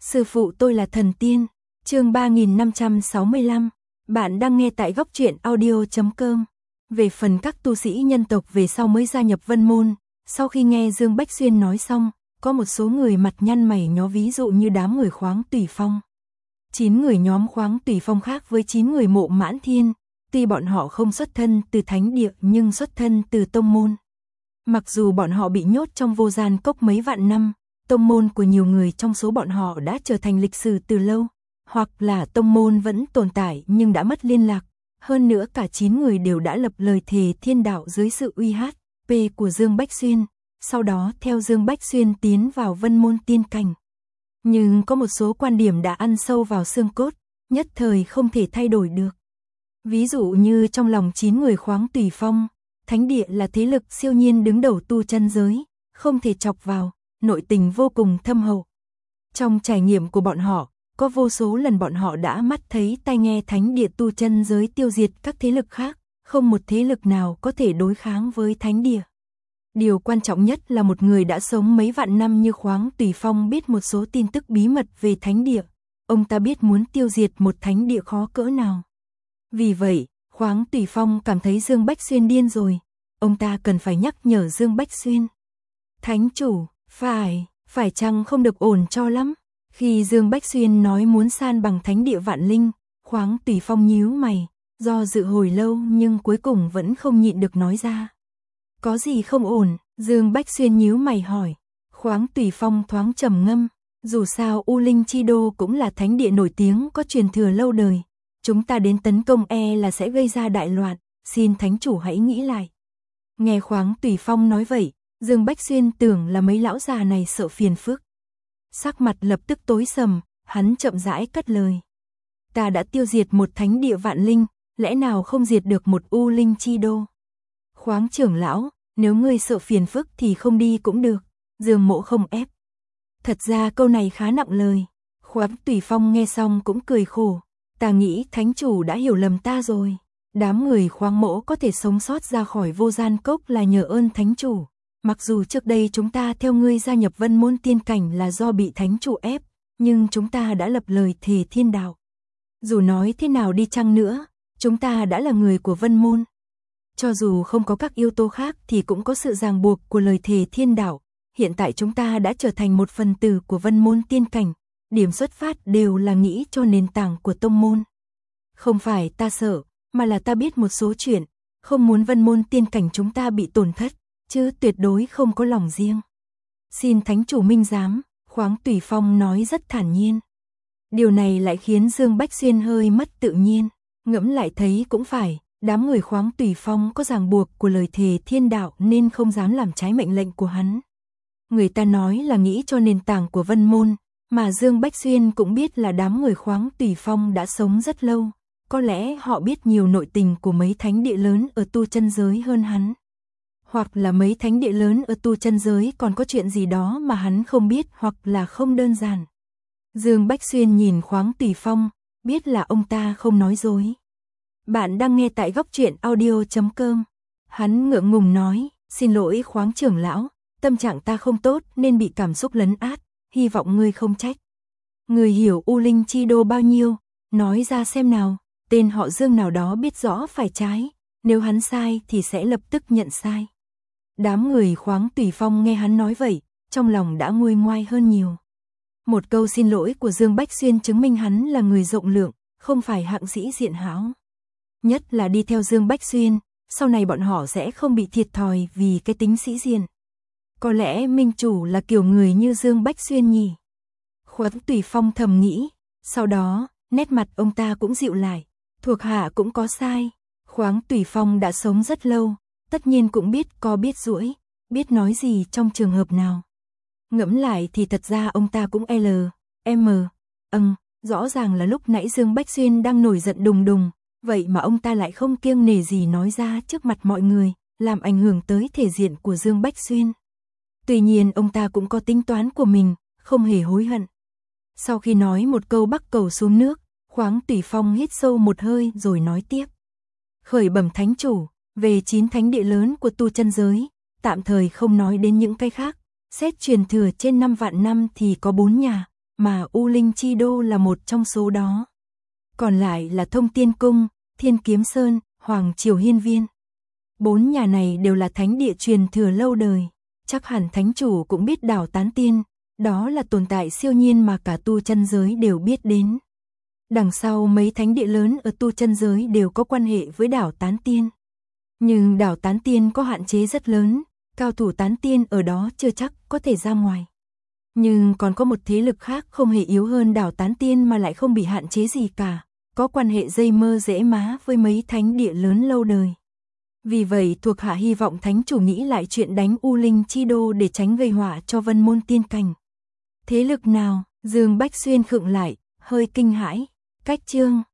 Sư phụ tôi là thần tiên. Chương 3565. Bạn đang nghe tại góc truyện audio.com. Về phần các tu sĩ nhân tộc về sau mới gia nhập Vân Môn, sau khi nghe Dương Bách Xuyên nói xong, có một số người mặt nhăn mày nhó, ví dụ như đám người Khoáng Tùy Phong. 9 người nhóm Khoáng Tùy Phong khác với 9 người Mộ Mãn Thiên, tuy bọn họ không xuất thân từ thánh địa nhưng xuất thân từ tông môn. Mặc dù bọn họ bị nhốt trong vô gian cốc mấy vạn năm, tông môn của nhiều người trong số bọn họ đã trở thành lịch sử từ lâu, hoặc là tông môn vẫn tồn tại nhưng đã mất liên lạc. Hơn nữa cả 9 người đều đã lập lời thề thiên đạo dưới sự uy hát của Dương Bách Xuyên, sau đó theo Dương Bách Xuyên tiến vào Vân Môn tiên cảnh. Nhưng có một số quan điểm đã ăn sâu vào xương cốt, nhất thời không thể thay đổi được. Ví dụ như trong lòng 9 người Khoáng Tùy Phong, thánh địa là thế lực siêu nhiên đứng đầu tu chân giới, không thể chọc vào, nội tình vô cùng thâm hậu. Trong trải nghiệm của bọn họ, có vô số lần bọn họ đã mắt thấy tai nghe thánh địa tu chân giới tiêu diệt các thế lực khác, không một thế lực nào có thể đối kháng với thánh địa. Điều quan trọng nhất là một người đã sống mấy vạn năm như Khoáng Tùy Phong biết một số tin tức bí mật về thánh địa. Ông ta biết muốn tiêu diệt một thánh địa khó cỡ nào. Vì vậy, Khoáng Tùy Phong cảm thấy Dương Bách Xuyên điên rồi. Ông ta cần phải nhắc nhở Dương Bách Xuyên. Thánh chủ, phải chăng không được ổn cho lắm? Khi Dương Bách Xuyên nói muốn san bằng thánh địa Vạn Linh, Khoáng Tùy Phong nhíu mày, do dự hồi lâu nhưng cuối cùng vẫn không nhịn được nói ra. Có gì không ổn? Dương Bách Xuyên nhíu mày hỏi. Khoáng Tùy Phong thoáng trầm ngâm, dù sao U Linh Chi Đô cũng là thánh địa nổi tiếng có truyền thừa lâu đời. Chúng ta đến tấn công là sẽ gây ra đại loạn, xin thánh chủ hãy nghĩ lại. Nghe Khoáng Tùy Phong nói vậy, Dương Bách Xuyên tưởng là mấy lão già này sợ phiền phức. Sắc mặt lập tức tối sầm, hắn chậm rãi cất lời. Ta đã tiêu diệt một thánh địa Vạn Linh, lẽ nào không diệt được một U Linh Chi Đô? Khoáng trưởng lão, nếu ngươi sợ phiền phức thì không đi cũng được, Dương Mỗ không ép. Thật ra câu này khá nặng lời. Khoáng Tùy Phong nghe xong cũng cười khổ. Ta nghĩ thánh chủ đã hiểu lầm ta rồi. Đám người Khoáng Mỗ có thể sống sót ra khỏi vô gian cốc là nhờ ơn thánh chủ. Mặc dù trước đây chúng ta theo ngươi gia nhập Vân Môn tiên cảnh là do bị thánh chủ ép, nhưng chúng ta đã lập lời thề thiên đạo. Dù nói thế nào đi chăng nữa, chúng ta đã là người của Vân Môn. Cho dù không có các yếu tố khác thì cũng có sự ràng buộc của lời thề thiên đạo. Hiện tại chúng ta đã trở thành một phần tử của Vân Môn tiên cảnh. Điểm xuất phát đều là nghĩ cho nền tảng của tông môn. Không phải ta sợ, mà là ta biết một số chuyện, không muốn Vân Môn tiên cảnh chúng ta bị tổn thất, chứ tuyệt đối không có lòng riêng. Xin thánh chủ minh giám, Khoáng Tùy Phong nói rất thản nhiên. Điều này lại khiến Dương Bách Xuyên hơi mất tự nhiên, ngẫm lại thấy cũng phải, đám người Khoáng Tùy Phong có ràng buộc của lời thề thiên đạo nên không dám làm trái mệnh lệnh của hắn. Người ta nói là nghĩ cho nền tảng của Vân Môn, mà Dương Bách Xuyên cũng biết là đám người Khoáng Tùy Phong đã sống rất lâu, có lẽ họ biết nhiều nội tình của mấy thánh địa lớn ở tu chân giới hơn hắn. Hoặc là mấy thánh địa lớn ở tu chân giới còn có chuyện gì đó mà hắn không biết hoặc là không đơn giản. Dương Bách Xuyên nhìn Khoáng Tùy Phong, biết là ông ta không nói dối. Bạn đang nghe tại góc truyện audio.com. Hắn ngượng ngùng nói, xin lỗi Khoáng trưởng lão, tâm trạng ta không tốt nên bị cảm xúc lấn át, hy vọng ngươi không trách. Ngươi hiểu U Linh Chi Đô bao nhiêu, nói ra xem nào, tên họ Dương nào đó biết rõ phải trái, nếu hắn sai thì sẽ lập tức nhận sai. Đám người Khoáng Tùy Phong nghe hắn nói vậy, trong lòng đã nguôi ngoai hơn nhiều. Một câu xin lỗi của Dương Bách Xuyên chứng minh hắn là người rộng lượng, không phải hạng sĩ diện hão. Nhất là đi theo Dương Bách Xuyên, sau này bọn họ sẽ không bị thiệt thòi vì cái tính sĩ diện. Có lẽ minh chủ là kiểu người như Dương Bách Xuyên nhỉ? Khoáng Tùy Phong thầm nghĩ, sau đó, nét mặt ông ta cũng dịu lại, thuộc hạ cũng có sai. Khoáng Tùy Phong đã sống rất lâu, tất nhiên cũng biết có biết duỗi, biết nói gì trong trường hợp nào. Ngẫm lại thì thật ra ông ta cũng rõ ràng là lúc nãy Dương Bách Xuyên đang nổi giận đùng đùng, vậy mà ông ta lại không kiêng nể gì nói ra trước mặt mọi người, làm ảnh hưởng tới thể diện của Dương Bách Xuyên. Tuy nhiên ông ta cũng có tính toán của mình, không hề hối hận. Sau khi nói một câu bắc cầu xuống nước, Khoáng Tùy Phong hít sâu một hơi rồi nói tiếp. Khởi bẩm thánh chủ, về 9 thánh địa lớn của tu chân giới, tạm thời không nói đến những cái khác, xét truyền thừa trên 5 vạn năm thì có 4 nhà, mà U Linh Chi Đô là một trong số đó. Còn lại là Thông Tiên Cung, Thiên Kiếm Sơn, Hoàng Triều Hiên Viên. 4 nhà này đều là thánh địa truyền thừa lâu đời. Chắc hẳn thánh chủ cũng biết đảo Tán Tiên, đó là tồn tại siêu nhiên mà cả tu chân giới đều biết đến. Đằng sau mấy thánh địa lớn ở tu chân giới đều có quan hệ với đảo Tán Tiên. Nhưng đảo Tán Tiên có hạn chế rất lớn, cao thủ Tán Tiên ở đó chưa chắc có thể ra ngoài. Nhưng còn có một thế lực khác không hề yếu hơn đảo Tán Tiên mà lại không bị hạn chế gì cả, có quan hệ dây mơ rễ má với mấy thánh địa lớn lâu đời. Vì vậy thuộc hạ hy vọng thánh chủ nghĩ lại chuyện đánh U Linh Chi Đô để tránh gây họa cho Vân Môn tiên cảnh. Thế lực nào? Dương Bách Xuyên khựng lại, hơi kinh hãi. Cách chương